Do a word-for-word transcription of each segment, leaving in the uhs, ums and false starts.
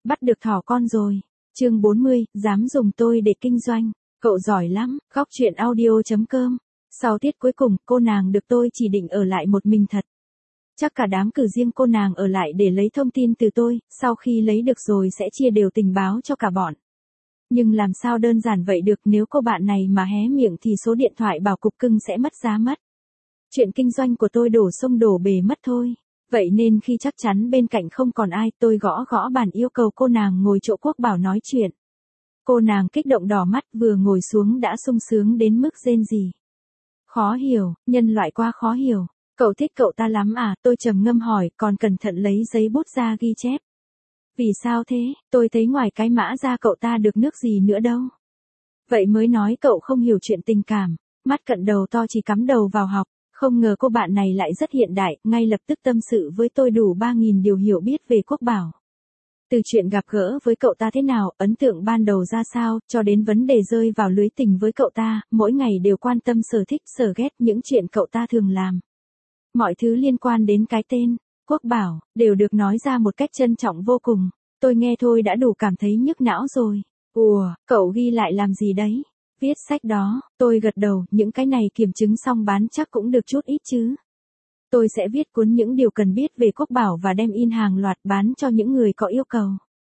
Bắt được thỏ con rồi. Chương bốn mươi, dám dùng tôi để kinh doanh. Cậu giỏi lắm. Góc truyện audio chấm com. Sau tiết cuối cùng, cô nàng được tôi chỉ định ở lại một mình thật. Chắc cả đám cử riêng cô nàng ở lại để lấy thông tin từ tôi, sau khi lấy được rồi sẽ chia đều tình báo cho cả bọn. Nhưng làm sao đơn giản vậy được, nếu cô bạn này mà hé miệng thì số điện thoại bảo cục cưng sẽ mất giá mất. Chuyện kinh doanh của tôi đổ sông đổ bể mất thôi. Vậy nên khi chắc chắn bên cạnh không còn ai, tôi gõ gõ bàn yêu cầu cô nàng ngồi chỗ Quốc Bảo nói chuyện. Cô nàng kích động đỏ mắt, vừa ngồi xuống đã sung sướng đến mức rên rỉ. Khó hiểu, nhân loại quá khó hiểu. Cậu thích cậu ta lắm à? Tôi trầm ngâm hỏi, còn cẩn thận lấy giấy bút ra ghi chép. Vì sao thế? Tôi thấy ngoài cái mã ra cậu ta được nước gì nữa đâu. Vậy mới nói cậu không hiểu chuyện tình cảm. Mắt cận đầu to chỉ cắm đầu vào học. Không ngờ cô bạn này lại rất hiện đại, ngay lập tức tâm sự với tôi đủ ba nghìn điều hiểu biết về Quốc Bảo. Từ chuyện gặp gỡ với cậu ta thế nào, ấn tượng ban đầu ra sao, cho đến vấn đề rơi vào lưới tình với cậu ta, mỗi ngày đều quan tâm sở thích, sở ghét những chuyện cậu ta thường làm. Mọi thứ liên quan đến cái tên, Quốc Bảo, đều được nói ra một cách trân trọng vô cùng. Tôi nghe thôi đã đủ cảm thấy nhức não rồi. Ủa, cậu ghi lại làm gì đấy? Viết sách đó. Tôi gật đầu, những cái này kiểm chứng xong bán chắc cũng được chút ít chứ. Tôi sẽ viết cuốn những điều cần biết về Quốc Bảo và đem in hàng loạt bán cho những người có yêu cầu.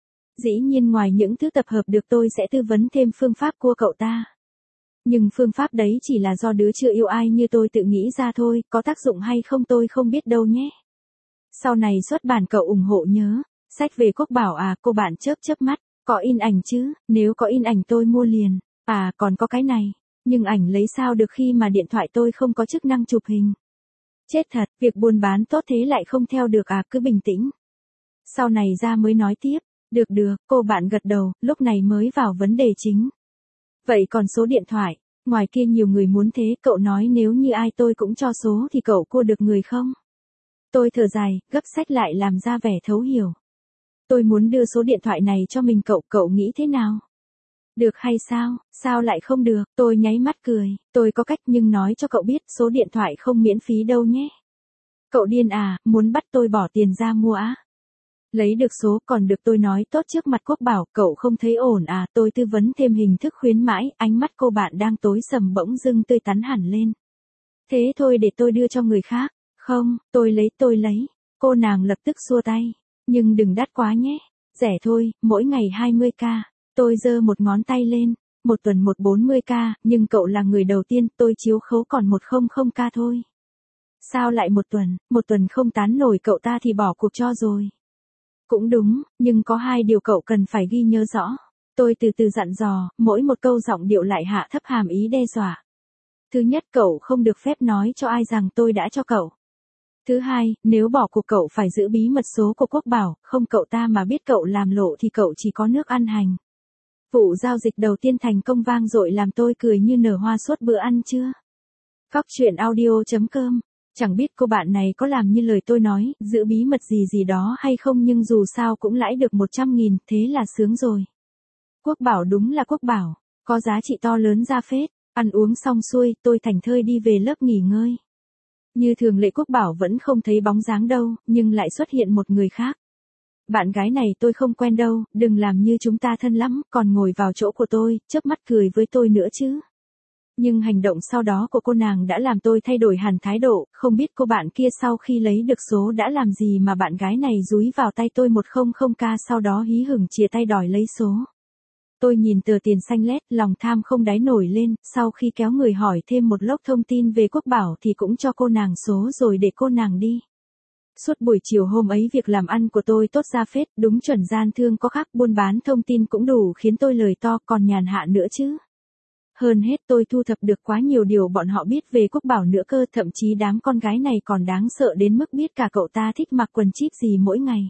Dĩ nhiên ngoài những thứ tập hợp được tôi sẽ tư vấn thêm phương pháp của cậu ta. Nhưng phương pháp đấy chỉ là do đứa chưa yêu ai như tôi tự nghĩ ra thôi, có tác dụng hay không tôi không biết đâu nhé. Sau này xuất bản cậu ủng hộ nhớ. Sách về Quốc Bảo à? Cô bạn chớp chớp mắt. Có in ảnh chứ? Nếu có in ảnh tôi mua liền. À còn có cái này. Nhưng ảnh lấy sao được khi mà điện thoại tôi không có chức năng chụp hình. Chết thật, việc buôn bán tốt thế lại không theo được à? Cứ bình tĩnh. Sau này ra mới nói tiếp. Được được, cô bạn gật đầu, lúc này mới vào vấn đề chính. Vậy còn số điện thoại, ngoài kia nhiều người muốn thế, cậu nói nếu như ai tôi cũng cho số thì cậu cua được người không? Tôi thở dài, gấp sách lại làm ra vẻ thấu hiểu. Tôi muốn đưa số điện thoại này cho mình cậu, cậu nghĩ thế nào? Được hay sao? Sao lại không được? Tôi nháy mắt cười, tôi có cách nhưng nói cho cậu biết số điện thoại không miễn phí đâu nhé. Cậu điên à, muốn bắt tôi bỏ tiền ra mua á? Lấy được số còn được tôi nói tốt trước mặt Quốc Bảo, cậu không thấy ổn à? Tôi tư vấn thêm hình thức khuyến mãi, ánh mắt cô bạn đang tối sầm bỗng dưng tươi tắn hẳn lên. Thế thôi để tôi đưa cho người khác. Không, tôi lấy tôi lấy. Cô nàng lập tức xua tay. Nhưng đừng đắt quá nhé. Rẻ thôi, mỗi ngày hai mươi k. Tôi giơ một ngón tay lên. Một tuần một bốn mươi k, nhưng cậu là người đầu tiên, tôi chiếu khấu còn một trăm k thôi. Sao lại một tuần, một tuần không tán nổi cậu ta thì bỏ cuộc cho rồi. Cũng đúng, nhưng có hai điều cậu cần phải ghi nhớ rõ. Tôi từ từ dặn dò, mỗi một câu giọng điệu lại hạ thấp hàm ý đe dọa. Thứ nhất, cậu không được phép nói cho ai rằng tôi đã cho cậu. Thứ hai, nếu bỏ cuộc cậu phải giữ bí mật số của Quốc Bảo, không cậu ta mà biết cậu làm lộ thì cậu chỉ có nước ăn hành. Vụ giao dịch đầu tiên thành công vang dội làm tôi cười như nở hoa suốt bữa ăn trưa. Góc truyện audio chấm com. Chẳng biết cô bạn này có làm như lời tôi nói, giữ bí mật gì gì đó hay không, nhưng dù sao cũng lãi được một trăm nghìn, thế là sướng rồi. Quốc Bảo đúng là Quốc Bảo, có giá trị to lớn ra phết. Ăn uống xong xuôi, tôi thảnh thơi đi về lớp nghỉ ngơi. Như thường lệ Quốc Bảo vẫn không thấy bóng dáng đâu, nhưng lại xuất hiện một người khác. Bạn gái này tôi không quen đâu, đừng làm như chúng ta thân lắm, còn ngồi vào chỗ của tôi, chớp mắt cười với tôi nữa chứ. Nhưng hành động sau đó của cô nàng đã làm tôi thay đổi hẳn thái độ, không biết cô bạn kia sau khi lấy được số đã làm gì mà bạn gái này dúi vào tay tôi một trăm k sau đó hí hửng chìa tay đòi lấy số. Tôi nhìn tờ tiền xanh lét, lòng tham không đáy nổi lên, sau khi kéo người hỏi thêm một lốc thông tin về Quốc Bảo thì cũng cho cô nàng số rồi để cô nàng đi. Suốt buổi chiều hôm ấy việc làm ăn của tôi tốt ra phết, đúng chuẩn gian thương có khác, buôn bán thông tin cũng đủ khiến tôi lời to còn nhàn hạ nữa chứ. Hơn hết tôi thu thập được quá nhiều điều bọn họ biết về Quốc Bảo nữa cơ, thậm chí đám con gái này còn đáng sợ đến mức biết cả cậu ta thích mặc quần chip gì mỗi ngày.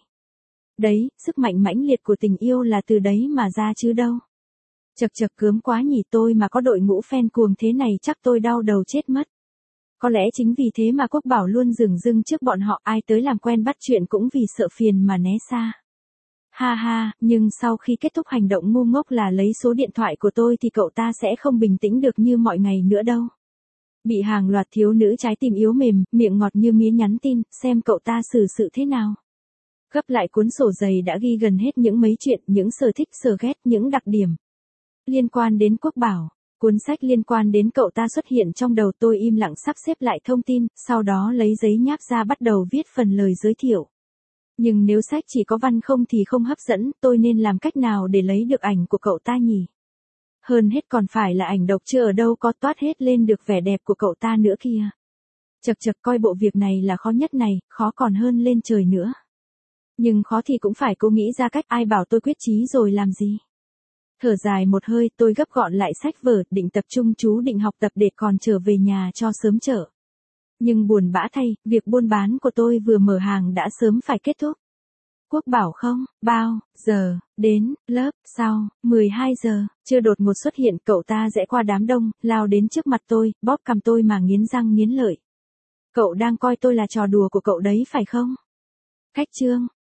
Đấy, sức mạnh mãnh liệt của tình yêu là từ đấy mà ra chứ đâu. Chật chật gớm quá nhỉ, tôi mà có đội ngũ fan cuồng thế này chắc tôi đau đầu chết mất. Có lẽ chính vì thế mà Quốc Bảo luôn dửng dưng trước bọn họ, ai tới làm quen bắt chuyện cũng vì sợ phiền mà né xa. Ha ha, nhưng sau khi kết thúc hành động ngu ngốc là lấy số điện thoại của tôi thì cậu ta sẽ không bình tĩnh được như mọi ngày nữa đâu. Bị hàng loạt thiếu nữ trái tim yếu mềm, miệng ngọt như mía nhắn tin, xem cậu ta xử sự thế nào. Gấp lại cuốn sổ dày đã ghi gần hết những mấy chuyện, những sở thích sở ghét, những đặc điểm liên quan đến Quốc Bảo. Cuốn sách liên quan đến cậu ta xuất hiện trong đầu tôi, im lặng sắp xếp lại thông tin, sau đó lấy giấy nháp ra bắt đầu viết phần lời giới thiệu. Nhưng nếu sách chỉ có văn không thì không hấp dẫn, tôi nên làm cách nào để lấy được ảnh của cậu ta nhỉ? Hơn hết còn phải là ảnh độc chứ ở đâu có toát hết lên được vẻ đẹp của cậu ta nữa kia. Chật chật, coi bộ việc này là khó nhất này, khó còn hơn lên trời nữa. Nhưng khó thì cũng phải cố nghĩ ra cách, ai bảo tôi quyết chí rồi làm gì. Thở dài một hơi, tôi gấp gọn lại sách vở, định tập trung chú định học tập để còn trở về nhà cho sớm chợ. Nhưng buồn bã thay, việc buôn bán của tôi vừa mở hàng đã sớm phải kết thúc. Quốc Bảo không, bao, giờ, đến, lớp, sau, mười hai giờ, chưa đột ngột xuất hiện, cậu ta rẽ qua đám đông, lao đến trước mặt tôi, bóp cằm tôi mà nghiến răng nghiến lợi. Cậu đang coi tôi là trò đùa của cậu đấy phải không? Khách trương,